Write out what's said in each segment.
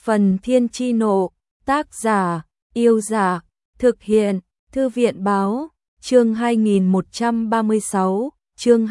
Phần Thiên Chi Nộ, tác giả, Yêu Giả, thực hiện, Thư viện Báo, chương 2136, chương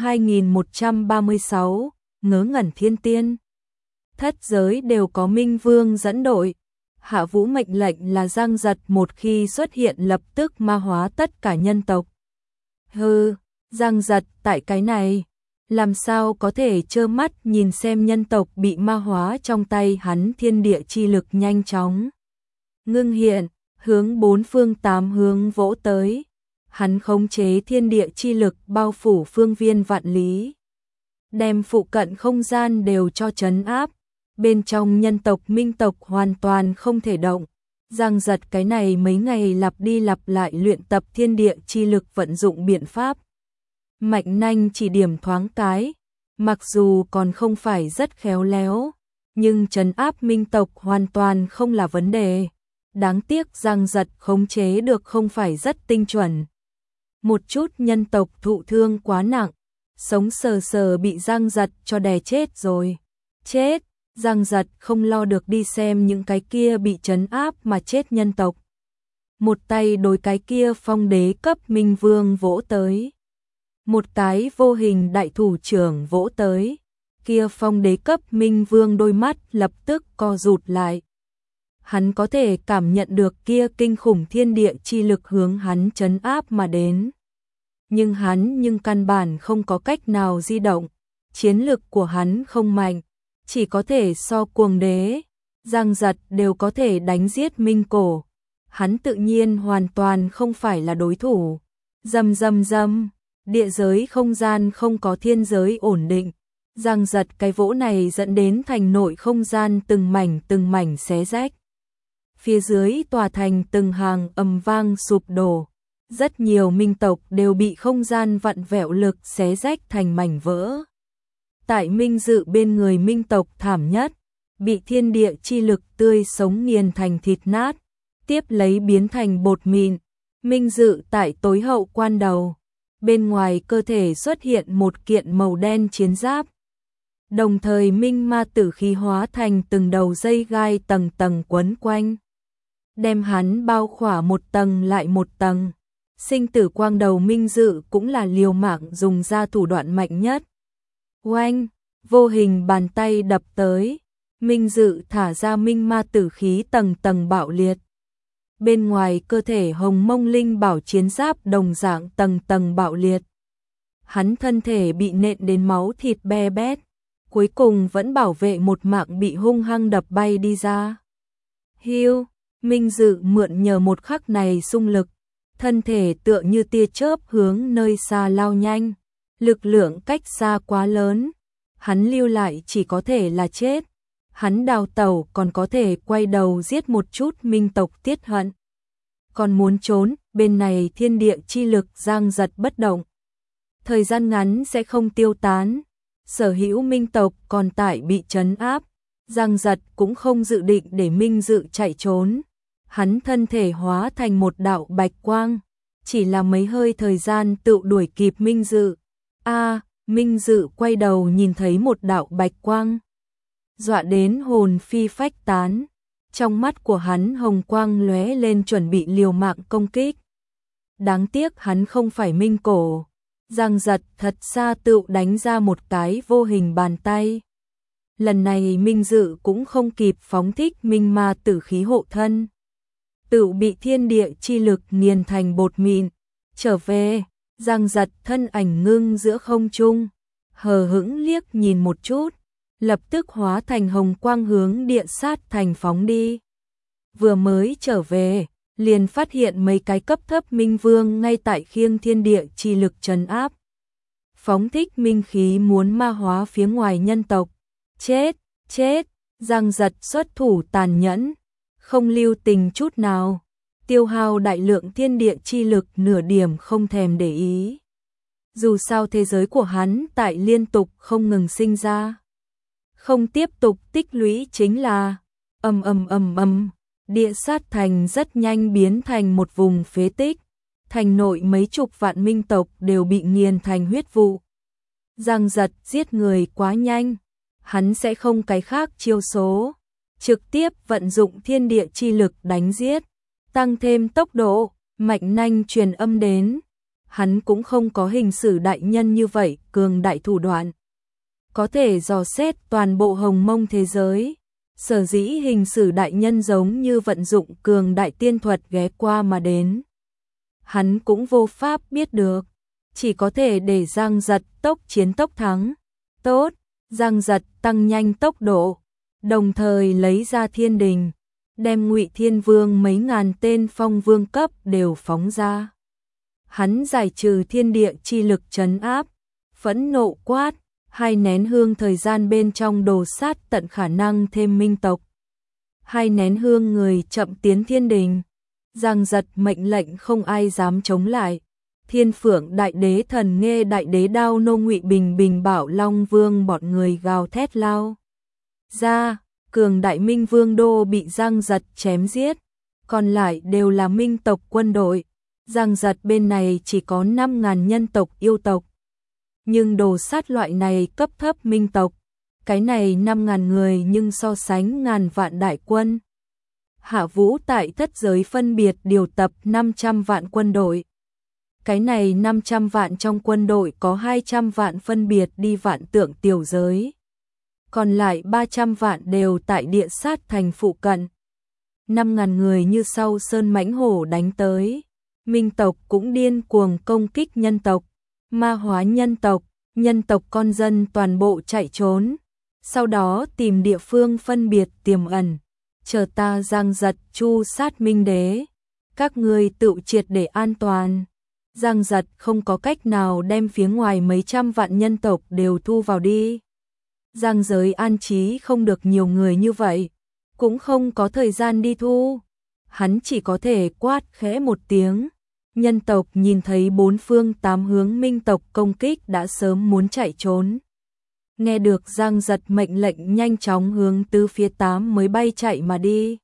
2136, Ngớ ngẩn thiên tiên. Thất giới đều có Minh Vương dẫn đội. Hạ Vũ mệnh lệnh là Giang Giật một khi xuất hiện lập tức ma hóa tất cả nhân tộc. Hừ, Giang Giật tại cái này, làm sao có thể trơ mắt nhìn xem nhân tộc bị ma hóa trong tay hắn. Thiên địa chi lực nhanh chóng ngưng hiện, hướng bốn phương tám hướng vỗ tới. Hắn khống chế thiên địa chi lực bao phủ phương viên vạn lý, đem phụ cận không gian đều cho trấn áp. Bên trong nhân tộc minh tộc hoàn toàn không thể động. Giang Giật cái này mấy ngày lặp đi lặp lại luyện tập thiên địa chi lực, vận dụng biện pháp mạnh nanh chỉ điểm thoáng cái, mặc dù còn không phải rất khéo léo, nhưng trấn áp minh tộc hoàn toàn không là vấn đề. Đáng tiếc Giang Giật khống chế được không phải rất tinh chuẩn. Một chút nhân tộc thụ thương quá nặng, sống sờ sờ bị Giang Giật cho đè chết rồi. Chết, Giang Giật không lo được đi xem những cái kia bị trấn áp mà chết nhân tộc. Một tay đối cái kia phong đế cấp Minh Vương vỗ tới. Một cái vô hình đại thủ trưởng vỗ tới. Kia phong đế cấp Minh Vương đôi mắt lập tức co rụt lại. Hắn có thể cảm nhận được kia kinh khủng thiên địa chi lực hướng hắn trấn áp mà đến. Nhưng căn bản không có cách nào di động. Chiến lực của hắn không mạnh, chỉ có thể so cuồng đế, Giang Giật đều có thể đánh giết Minh Cổ. Hắn tự nhiên hoàn toàn không phải là đối thủ. Rầm rầm rầm, địa giới không gian không có thiên giới ổn định. Giang Giật cái vỗ này dẫn đến thành nội không gian từng mảnh xé rách. Phía dưới tòa thành từng hàng ầm vang sụp đổ. Rất nhiều minh tộc đều bị không gian vặn vẹo lực xé rách thành mảnh vỡ. Tại Minh Dự bên người minh tộc thảm nhất, bị thiên địa chi lực tươi sống nghiền thành thịt nát, tiếp lấy biến thành bột mịn. Minh Dự tại tối hậu quan đầu, bên ngoài cơ thể xuất hiện một kiện màu đen chiến giáp. Đồng thời minh ma tử khí hóa thành từng đầu dây gai tầng tầng quấn quanh, đem hắn bao khỏa một tầng lại một tầng. Sinh tử quang đầu Minh Dự cũng là liều mạng dùng ra thủ đoạn mạnh nhất. Oanh, vô hình bàn tay đập tới, Minh Dự thả ra minh ma tử khí tầng tầng bạo liệt. Bên ngoài cơ thể hồng mông linh bảo chiến giáp đồng dạng tầng tầng bạo liệt. Hắn thân thể bị nện đến máu thịt be bét, cuối cùng vẫn bảo vệ một mạng bị hung hăng đập bay đi ra. Hiu, Minh Dự mượn nhờ một khắc này xung lực, thân thể tựa như tia chớp hướng nơi xa lao nhanh. Lực lượng cách xa quá lớn, hắn lưu lại chỉ có thể là chết. Hắn đào tẩu còn có thể quay đầu giết một chút minh tộc tiết hận. Còn muốn trốn, bên này thiên địa chi lực Giang Giật bất động. Thời gian ngắn sẽ không tiêu tán. Sở hữu minh tộc còn tại bị trấn áp. Giang Giật cũng không dự định để Minh Dự chạy trốn. Hắn thân thể hóa thành một đạo bạch quang, chỉ là mấy hơi thời gian tự đuổi kịp Minh Dự. Minh Dự quay đầu nhìn thấy một đạo bạch quang, dọa đến hồn phi phách tán. Trong mắt của hắn hồng quang lóe lên chuẩn bị liều mạng công kích. Đáng tiếc hắn không phải Minh Cổ. Giang Giật thật xa tự đánh ra một cái vô hình bàn tay. Lần này Minh Dự cũng không kịp phóng thích minh ma tử khí hộ thân, tự bị thiên địa chi lực nghiền thành bột mịn. Trở về, Giang Giật thân ảnh ngưng giữa không trung, hờ hững liếc nhìn một chút, lập tức hóa thành hồng quang hướng địa sát thành phóng đi. Vừa mới trở về, liền phát hiện mấy cái cấp thấp Minh Vương ngay tại khiêng thiên địa chi lực trấn áp. Phóng thích minh khí muốn ma hóa phía ngoài nhân tộc. Chết, chết, Giang Giật xuất thủ tàn nhẫn, không lưu tình chút nào. Tiêu hao đại lượng thiên địa chi lực nửa điểm không thèm để ý. Dù sao thế giới của hắn tại liên tục không ngừng sinh ra, không tiếp tục tích lũy chính là địa sát thành rất nhanh biến thành một vùng phế tích. Thành nội mấy chục vạn minh tộc đều bị nghiền thành huyết vụ. Giang Giật giết người quá nhanh, hắn sẽ không cái khác chiêu số. trực tiếp vận dụng thiên địa chi lực đánh giết, tăng thêm tốc độ, Mạnh Nanh truyền âm đến. Hắn cũng không có hình sử đại nhân như vậy cường đại thủ đoạn, có thể dò xét toàn bộ hồng mông thế giới. Sở dĩ hình sử đại nhân giống như vận dụng cường đại tiên thuật ghé qua mà đến. Hắn cũng vô pháp biết được, chỉ có thể để Giang Giật tốc chiến tốc thắng. Tốt, Giang Giật tăng nhanh tốc độ, đồng thời lấy ra thiên đình, đem Ngụy Thiên Vương mấy ngàn tên phong vương cấp đều phóng ra. Hắn giải trừ thiên địa chi lực trấn áp, phẫn nộ quát, 2 nén hương thời gian bên trong đồ sát tận khả năng thêm minh tộc. 2 nén hương người chậm tiến thiên đình. Giang Giật mệnh lệnh không ai dám chống lại. Thiên Phượng Đại Đế Thần Nghê Đại Đế Đao Nô Ngụy Bình Bình Bảo Long Vương bọn người gào thét lao ra, cường đại Minh Vương đô bị Giang Giật chém giết, còn lại đều là minh tộc quân đội. Giang Giật bên này chỉ có 5.000 nhân tộc yêu tộc, nhưng đồ sát loại này cấp thấp minh tộc, cái này 5.000 người nhưng so sánh ngàn vạn đại quân. Hạ Vũ tại thất giới phân biệt điều tập 500 vạn quân đội. Cái này 500 vạn trong quân đội có 200 vạn phân biệt đi vạn tượng tiểu giới. Còn lại 300 vạn đều tại địa sát thành phụ cận. 5.000 người như sau sơn mãnh hổ đánh tới. Minh tộc cũng điên cuồng công kích nhân tộc, ma hóa nhân tộc con dân toàn bộ chạy trốn. Sau đó tìm địa phương phân biệt tiềm ẩn. Chờ ta Giang Giật chu sát Minh Đế, các ngươi tự triệt để an toàn. Giang Giật không có cách nào đem phía ngoài mấy trăm vạn nhân tộc đều thu vào đi. Giang giới an trí không được nhiều người như vậy, cũng không có thời gian đi thu. Hắn chỉ có thể quát khẽ một tiếng. Nhân tộc nhìn thấy 4 phương 8 hướng minh tộc công kích đã sớm muốn chạy trốn. Nghe được Giang Giật mệnh lệnh nhanh chóng hướng tứ phía 8 mới bay chạy mà đi.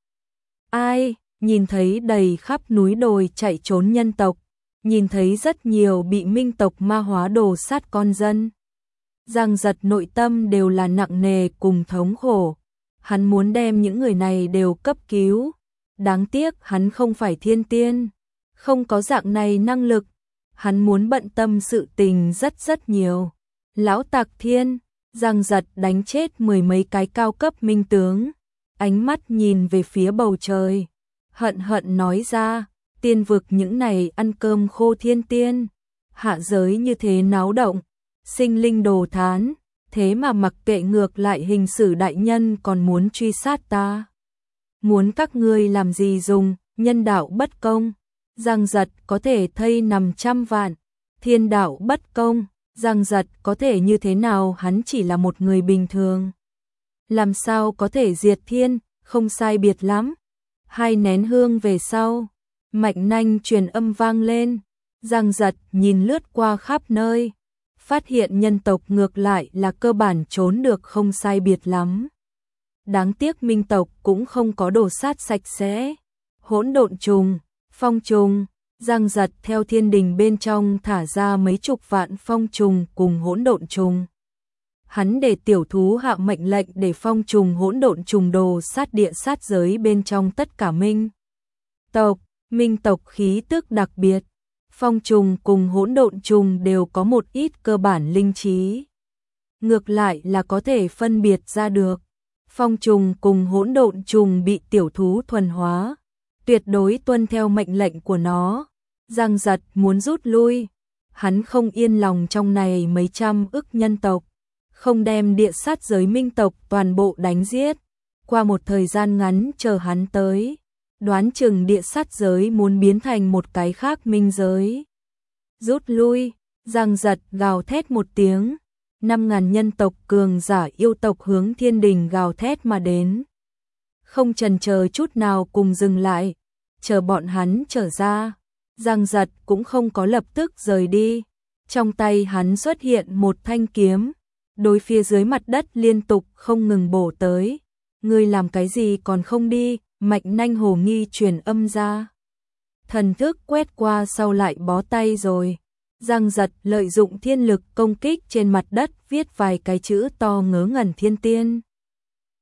Ai, nhìn thấy đầy khắp núi đồi chạy trốn nhân tộc, nhìn thấy rất nhiều bị minh tộc ma hóa đồ sát con dân. Giang Giật nội tâm đều là nặng nề cùng thống khổ. Hắn muốn đem những người này đều cấp cứu. Đáng tiếc hắn không phải thiên tiên, không có dạng này năng lực. Hắn muốn bận tâm sự tình rất nhiều. Lão Tạc Thiên, Giang Giật đánh chết 10 mấy cái cao cấp minh tướng. Ánh mắt nhìn về phía bầu trời, hận nói ra, tiên vực những này ăn cơm khô thiên tiên, hạ giới như thế náo động, sinh linh đồ thán, thế mà mặc kệ ngược lại hình sử đại nhân còn muốn truy sát ta. Muốn các ngươi làm gì dùng, nhân đạo bất công. Giang Giật có thể thây nằm trăm vạn, thiên đạo bất công. Giang Giật có thể như thế nào, hắn chỉ là một người bình thường. Làm sao có thể diệt thiên, không sai biệt lắm. 2 nén hương về sau, Mạnh Nanh truyền âm vang lên. Giang Giật nhìn lướt qua khắp nơi, phát hiện nhân tộc ngược lại là cơ bản trốn được không sai biệt lắm. Đáng tiếc minh tộc cũng không có đồ sát sạch sẽ. Hỗn độn trùng, phong trùng. Giang Giật theo thiên đình bên trong thả ra mấy chục vạn phong trùng cùng hỗn độn trùng. Hắn để tiểu thú hạ mệnh lệnh để phong trùng hỗn độn trùng đồ sát địa sát giới bên trong tất cả minh tộc khí tức đặc biệt. Phong trùng cùng hỗn độn trùng đều có một ít cơ bản linh trí. Ngược lại là có thể phân biệt ra được. Phong trùng cùng hỗn độn trùng bị tiểu thú thuần hóa, tuyệt đối tuân theo mệnh lệnh của nó. Giang Giật muốn rút lui, hắn không yên lòng trong này mấy trăm ức nhân tộc, không đem địa sát giới minh tộc toàn bộ đánh giết. Qua một thời gian ngắn chờ hắn tới, đoán chừng địa sát giới muốn biến thành một cái khác minh giới. Rút lui, Giang Giật gào thét một tiếng, 5.000 nhân tộc cường giả yêu tộc hướng thiên đình gào thét mà đến. Không chần chờ chút nào cùng dừng lại, chờ bọn hắn trở ra. Giang Giật cũng không có lập tức rời đi. Trong tay hắn xuất hiện một thanh kiếm, đối phía dưới mặt đất liên tục không ngừng bổ tới. Ngươi làm cái gì còn không đi? Mạnh Nanh hồ nghi truyền âm ra. Thần thức quét qua sau lại bó tay rồi. Giang Giật lợi dụng thiên lực công kích trên mặt đất, viết vài cái chữ to ngớ ngẩn thiên tiên.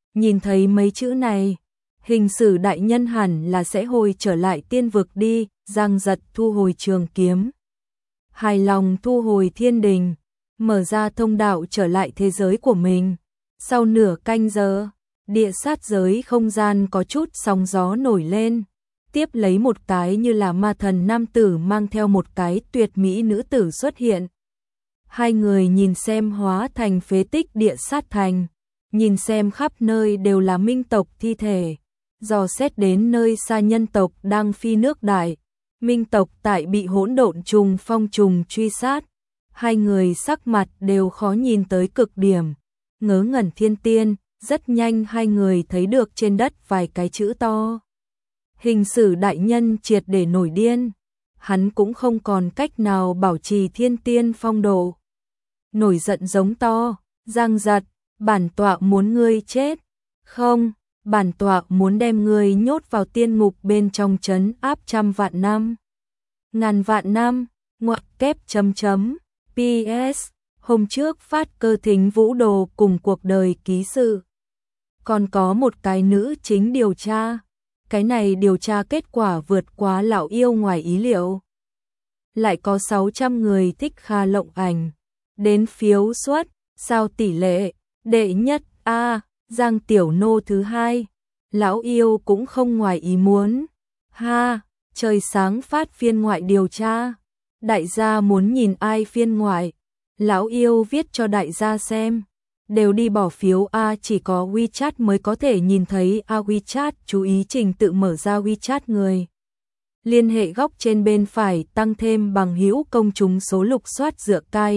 Nhìn thấy mấy chữ này, hình sử đại nhân hẳn là sẽ hồi trở lại tiên vực đi, Giang Giật thu hồi trường kiếm. Hài lòng thu hồi thiên đình, mở ra thông đạo trở lại thế giới của mình. Sau nửa canh giờ, địa sát giới không gian có chút sóng gió nổi lên. Tiếp lấy một cái như là ma thần nam tử mang theo một cái tuyệt mỹ nữ tử xuất hiện. Hai người nhìn xem hóa thành phế tích địa sát thành, nhìn xem khắp nơi đều là minh tộc thi thể, dò xét đến nơi xa nhân tộc đang phi nước đại, minh tộc tại bị hỗn độn trùng phong trùng truy sát, hai người sắc mặt đều khó nhìn tới cực điểm, ngớ ngẩn thiên tiên, rất nhanh hai người thấy được trên đất vài cái chữ to. Hình sử đại nhân triệt để nổi điên, hắn cũng không còn cách nào bảo trì thiên tiên phong độ. Nổi giận giống to, Giang Giật, bản tọa muốn ngươi chết. Không, bản tọa muốn đem ngươi nhốt vào tiên ngục bên trong trấn áp 100 vạn năm. Ngàn vạn năm, ngoặc kép chấm chấm. PS, hôm trước phát cơ thính vũ đồ cùng cuộc đời ký sự. Còn có một cái nữ chính điều tra. Cái này điều tra kết quả vượt quá lão yêu ngoài ý liệu. Lại có 600 người thích Kha Lộng Ảnh. Đến phiếu suất, sao tỷ lệ, đệ nhất A, Giang Tiểu Nô thứ hai. Lão yêu cũng không ngoài ý muốn. Ha, trời sáng phát phiên ngoại điều tra. Đại gia muốn nhìn ai phiên ngoại. Lão yêu viết cho đại gia xem. Đều đi bỏ phiếu A, chỉ có WeChat mới có thể nhìn thấy A WeChat, chú ý trình tự mở ra WeChat người. Liên hệ góc trên bên phải tăng thêm bằng hữu công chúng số lục soát dựa cai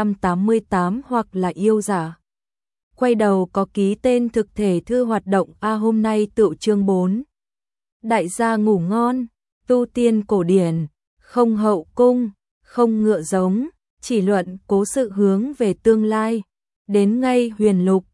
588 hoặc là yêu giả. Quay đầu có ký tên thực thể thư hoạt động A hôm nay tựu chương 4. Đại gia ngủ ngon, tu tiên cổ điển, không hậu cung, không ngựa giống, chỉ luận cố sự hướng về tương lai. Đến ngay huyền lục,